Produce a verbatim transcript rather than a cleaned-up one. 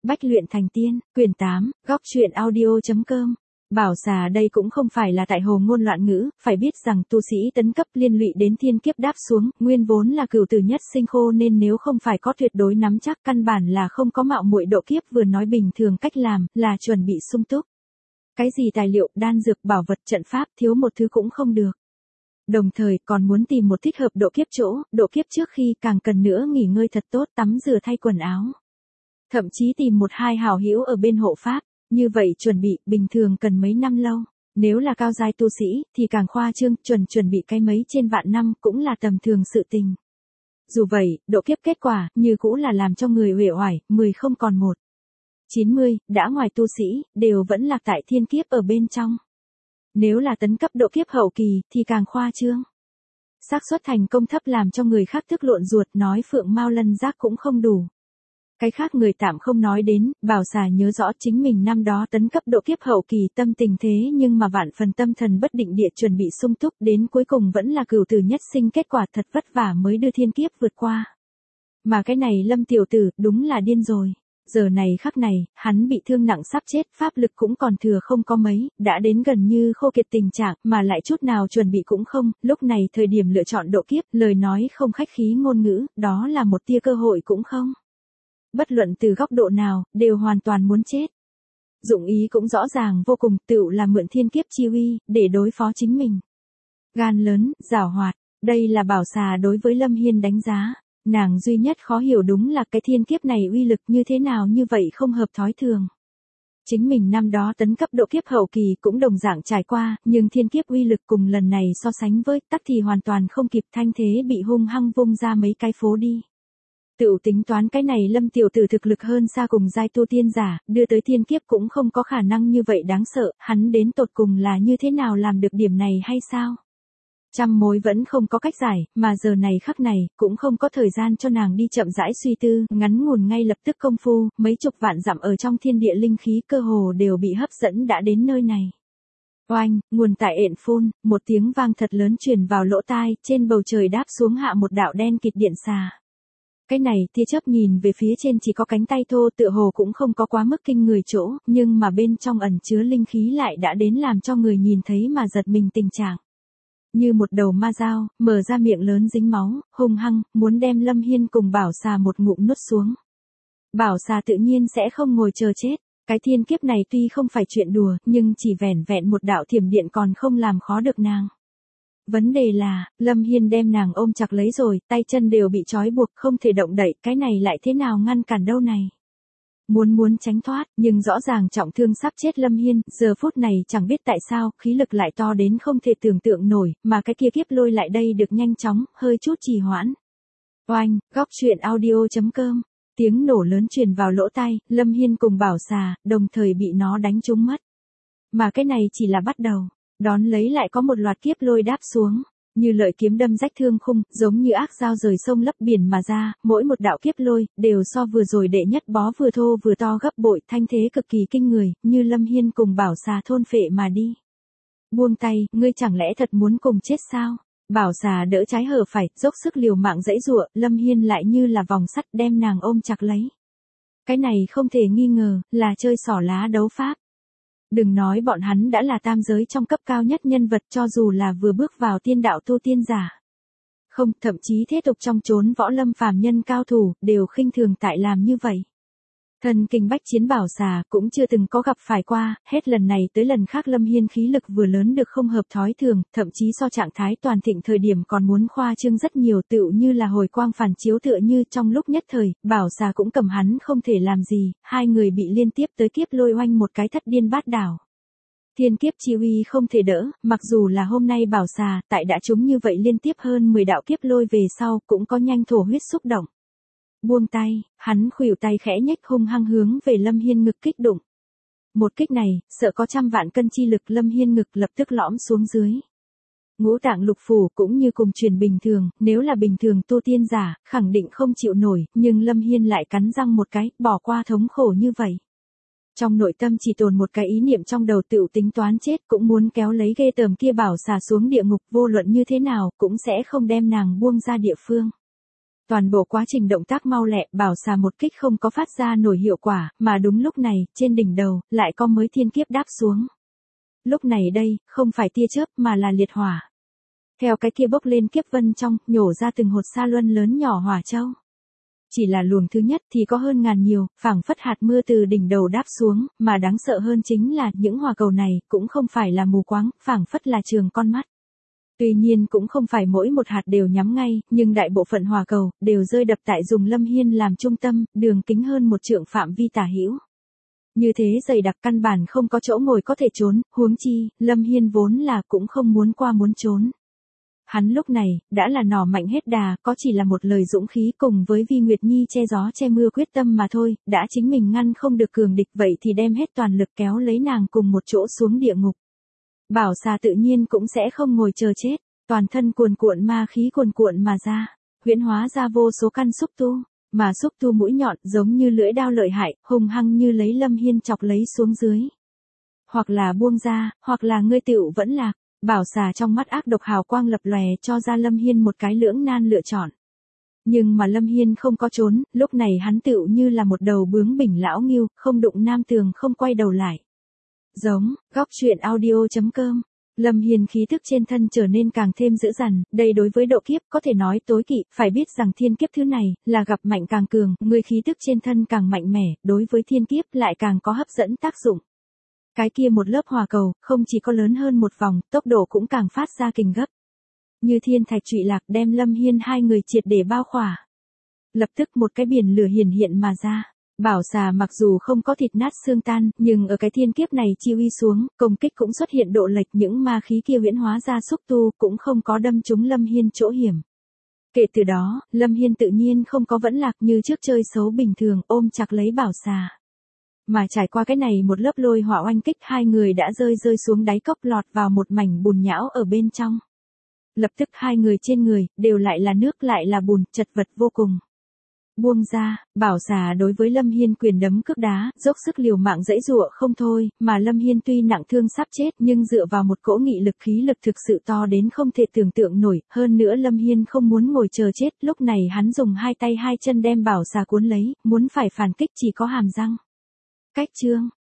Bách luyện thành tiên, quyển tám, góc truyện audio.com. Bảo xà đây cũng không phải là tại hồ ngôn loạn ngữ, phải biết rằng tu sĩ tấn cấp liên lụy đến thiên kiếp đáp xuống, nguyên vốn là cửu tử nhất sinh khô nên nếu không phải có tuyệt đối nắm chắc căn bản là không có mạo muội độ kiếp vừa nói bình thường cách làm, là chuẩn bị sung túc. Cái gì tài liệu, đan dược, bảo vật, trận pháp, thiếu một thứ cũng không được. Đồng thời còn muốn tìm một thích hợp độ kiếp chỗ, độ kiếp trước khi càng cần nữa nghỉ ngơi thật tốt, tắm rửa thay quần áo. Thậm chí tìm một hai hảo hữu ở bên hộ pháp, như vậy chuẩn bị bình thường cần mấy năm lâu. Nếu là cao giai tu sĩ thì càng khoa trương, chuẩn chuẩn bị cái mấy trên vạn năm cũng là tầm thường sự tình. Dù vậy, độ kiếp kết quả như cũ là làm cho người uể oải, mười không còn một. chín mươi, đã ngoài tu sĩ, đều vẫn lạc tại thiên kiếp ở bên trong. Nếu là tấn cấp độ kiếp hậu kỳ thì càng khoa trương. Xác suất thành công thấp làm cho người khác tức lộn ruột, nói phượng mao lân giác cũng không đủ. Cái khác người tạm không nói đến, Bảo xà nhớ rõ chính mình năm đó tấn cấp độ kiếp hậu kỳ tâm tình thế nhưng mà vạn phần tâm thần bất định địa chuẩn bị sung túc đến cuối cùng vẫn là cửu tử nhất sinh, kết quả thật vất vả mới đưa thiên kiếp vượt qua. Mà cái này Lâm tiểu tử đúng là điên rồi. Giờ này khắc này, hắn bị thương nặng sắp chết, pháp lực cũng còn thừa không có mấy, đã đến gần như khô kiệt tình trạng, mà lại chút nào chuẩn bị cũng không, lúc này thời điểm lựa chọn độ kiếp, lời nói không khách khí ngôn ngữ, đó là một tia cơ hội cũng không. Bất luận từ góc độ nào, đều hoàn toàn muốn chết. Dụng ý cũng rõ ràng vô cùng, tựu là mượn thiên kiếp chi uy, để đối phó chính mình. Gan lớn, giảo hoạt, đây là Bảo xà đối với Lâm Hiên đánh giá. Nàng duy nhất khó hiểu đúng là cái thiên kiếp này uy lực như thế nào như vậy không hợp thói thường. Chính mình năm đó tấn cấp độ kiếp hậu kỳ cũng đồng dạng trải qua, nhưng thiên kiếp uy lực cùng lần này so sánh với tắc thì hoàn toàn không kịp, thanh thế bị hung hăng vung ra mấy cái phố đi. Tự tính toán cái này Lâm tiểu tử thực lực hơn xa cùng giai tu tiên giả, đưa tới thiên kiếp cũng không có khả năng như vậy đáng sợ, hắn đến tột cùng là như thế nào làm được điểm này hay sao? Trăm mối vẫn không có cách giải, mà giờ này khắc này, cũng không có thời gian cho nàng đi chậm rãi suy tư, ngắn ngủn ngay lập tức công phu, mấy chục vạn dặm ở trong thiên địa linh khí cơ hồ đều bị hấp dẫn đã đến nơi này. Oanh, nguồn tại ện phun, một tiếng vang thật lớn truyền vào lỗ tai, trên bầu trời đáp xuống hạ một đạo đen kịt điện xà. Cái này tia chớp nhìn về phía trên chỉ có cánh tay thô, tựa hồ cũng không có quá mức kinh người chỗ, nhưng mà bên trong ẩn chứa linh khí lại đã đến làm cho người nhìn thấy mà giật mình tình trạng. Như một đầu ma dao, mở ra miệng lớn dính máu, hung hăng, muốn đem Lâm Hiên cùng Bảo xà một ngụm nuốt xuống. Bảo xà tự nhiên sẽ không ngồi chờ chết, cái thiên kiếp này tuy không phải chuyện đùa, nhưng chỉ vẻn vẹn một đạo thiểm điện còn không làm khó được nàng. Vấn đề là, Lâm Hiên đem nàng ôm chặt lấy rồi, tay chân đều bị trói buộc không thể động đậy, cái này lại thế nào ngăn cản đâu này. Muốn muốn tránh thoát, nhưng rõ ràng trọng thương sắp chết Lâm Hiên, giờ phút này chẳng biết tại sao, khí lực lại to đến không thể tưởng tượng nổi, mà cái kia kiếp lôi lại đây được nhanh chóng, hơi chút trì hoãn. Oanh, góc truyện audio.com, tiếng nổ lớn truyền vào lỗ tai, Lâm Hiên cùng Bảo xà, đồng thời bị nó đánh trúng mất. Mà cái này chỉ là bắt đầu, đón lấy lại có một loạt kiếp lôi đáp xuống. Như lợi kiếm đâm rách thương khung, giống như ác dao rời sông lấp biển mà ra, mỗi một đạo kiếp lôi, đều so vừa rồi đệ nhất bó vừa thô vừa to gấp bội, thanh thế cực kỳ kinh người, như Lâm Hiên cùng Bảo xà thôn phệ mà đi. Buông tay, ngươi chẳng lẽ thật muốn cùng chết sao? Bảo xà đỡ trái hở phải, dốc sức liều mạng giãy giụa, Lâm Hiên lại như là vòng sắt đem nàng ôm chặt lấy. Cái này không thể nghi ngờ, là chơi xỏ lá đấu pháp. Đừng nói bọn hắn đã là tam giới trong cấp cao nhất nhân vật, cho dù là vừa bước vào tiên đạo tu tiên giả. Không, thậm chí thế tục trong chốn võ lâm phàm nhân cao thủ, đều khinh thường tại làm như vậy. Thần kinh bách chiến Bảo xà cũng chưa từng có gặp phải qua, hết lần này tới lần khác Lâm Hiên khí lực vừa lớn được không hợp thói thường, thậm chí so trạng thái toàn thịnh thời điểm còn muốn khoa trương rất nhiều, tựu như là hồi quang phản chiếu, tựa như trong lúc nhất thời, Bảo xà cũng cầm hắn không thể làm gì, hai người bị liên tiếp tới kiếp lôi oanh một cái thất điên bát đảo. Thiên kiếp chi uy không thể đỡ, mặc dù là hôm nay Bảo xà, tại đã trúng như vậy liên tiếp hơn mười đạo kiếp lôi về sau, cũng có nhanh thổ huyết xúc động. Buông tay, hắn khuỷu tay khẽ nhếch hung hăng hướng về Lâm Hiên ngực kích đụng. Một kích này, sợ có trăm vạn cân chi lực, Lâm Hiên ngực lập tức lõm xuống dưới. Ngũ tạng lục phủ cũng như cùng truyền bình thường, nếu là bình thường tu tiên giả, khẳng định không chịu nổi, nhưng Lâm Hiên lại cắn răng một cái, bỏ qua thống khổ như vậy. Trong nội tâm chỉ tồn một cái ý niệm trong đầu, tựu tính toán chết, cũng muốn kéo lấy ghê tởm kia Bảo xà xuống địa ngục, vô luận như thế nào, cũng sẽ không đem nàng buông ra địa phương. Toàn bộ quá trình động tác mau lẹ, bảo xà một kích không có phát ra nổi hiệu quả, mà đúng lúc này, trên đỉnh đầu, lại có mới thiên kiếp đáp xuống. Lúc này đây, không phải tia chớp mà là liệt hỏa. Theo cái kia bốc lên kiếp vân trong, nhổ ra từng hột sa luân lớn nhỏ hỏa châu. Chỉ là luồng thứ nhất thì có hơn ngàn nhiều, phảng phất hạt mưa từ đỉnh đầu đáp xuống, mà đáng sợ hơn chính là những hỏa cầu này cũng không phải là mù quáng, phảng phất là trường con mắt. Tuy nhiên cũng không phải mỗi một hạt đều nhắm ngay, nhưng đại bộ phận hỏa cầu đều rơi đập tại dùng Lâm Hiên làm trung tâm, đường kính hơn một trượng phạm vi tả hữu. Như thế dày đặc căn bản không có chỗ ngồi có thể trốn, huống chi, Lâm Hiên vốn là cũng không muốn qua muốn trốn. Hắn lúc này, đã là nỏ mạnh hết đà, có chỉ là một lời dũng khí cùng với Vi Nguyệt Nhi che gió che mưa quyết tâm mà thôi, đã chính mình ngăn không được cường địch vậy thì đem hết toàn lực kéo lấy nàng cùng một chỗ xuống địa ngục. Bảo xà tự nhiên cũng sẽ không ngồi chờ chết, toàn thân cuồn cuộn ma khí cuồn cuộn mà ra, huyễn hóa ra vô số căn xúc tu, mà xúc tu mũi nhọn giống như lưỡi đao lợi hại, hung hăng như lấy Lâm Hiên chọc lấy xuống dưới. Hoặc là buông ra, hoặc là ngươi tựu vẫn lạc. Bảo xà trong mắt ác độc hào quang lập lòe cho ra Lâm Hiên một cái lưỡng nan lựa chọn. Nhưng mà Lâm Hiên không có trốn, lúc này hắn tựu như là một đầu bướng bỉnh lão ngưu, không đụng nam tường không quay đầu lại. Giống, góc truyện audio chấm com. Lâm Hiên khí thức trên thân trở nên càng thêm dữ dằn, đây đối với độ kiếp có thể nói tối kỵ, phải biết rằng thiên kiếp thứ này, là gặp mạnh càng cường, người khí thức trên thân càng mạnh mẽ, đối với thiên kiếp lại càng có hấp dẫn tác dụng. Cái kia một lớp hỏa cầu, không chỉ có lớn hơn một vòng, tốc độ cũng càng phát ra kinh gấp. Như thiên thạch trụy lạc đem Lâm Hiên hai người triệt để bao khỏa. Lập tức một cái biển lửa hiển hiện mà ra. Bảo xà mặc dù không có thịt nát xương tan, nhưng ở cái thiên kiếp này chi uy xuống, công kích cũng xuất hiện độ lệch, những ma khí kia huyễn hóa ra xúc tu, cũng không có đâm trúng Lâm Hiên chỗ hiểm. Kể từ đó, Lâm Hiên tự nhiên không có vẫn lạc như trước chơi xấu bình thường, ôm chặt lấy bảo xà. Mà trải qua cái này một lớp lôi hỏa oanh kích, hai người đã rơi rơi xuống đáy cốc, lọt vào một mảnh bùn nhão ở bên trong. Lập tức hai người trên người, đều lại là nước lại là bùn, chật vật vô cùng. Buông ra, bảo xà đối với Lâm Hiên quyền đấm cước đá, dốc sức liều mạng dãy dụa không thôi, mà Lâm Hiên tuy nặng thương sắp chết nhưng dựa vào một cỗ nghị lực khí lực thực sự to đến không thể tưởng tượng nổi, hơn nữa Lâm Hiên không muốn ngồi chờ chết, lúc này hắn dùng hai tay hai chân đem bảo xà cuốn lấy, muốn phải phản kích chỉ có hàm răng. Cách chương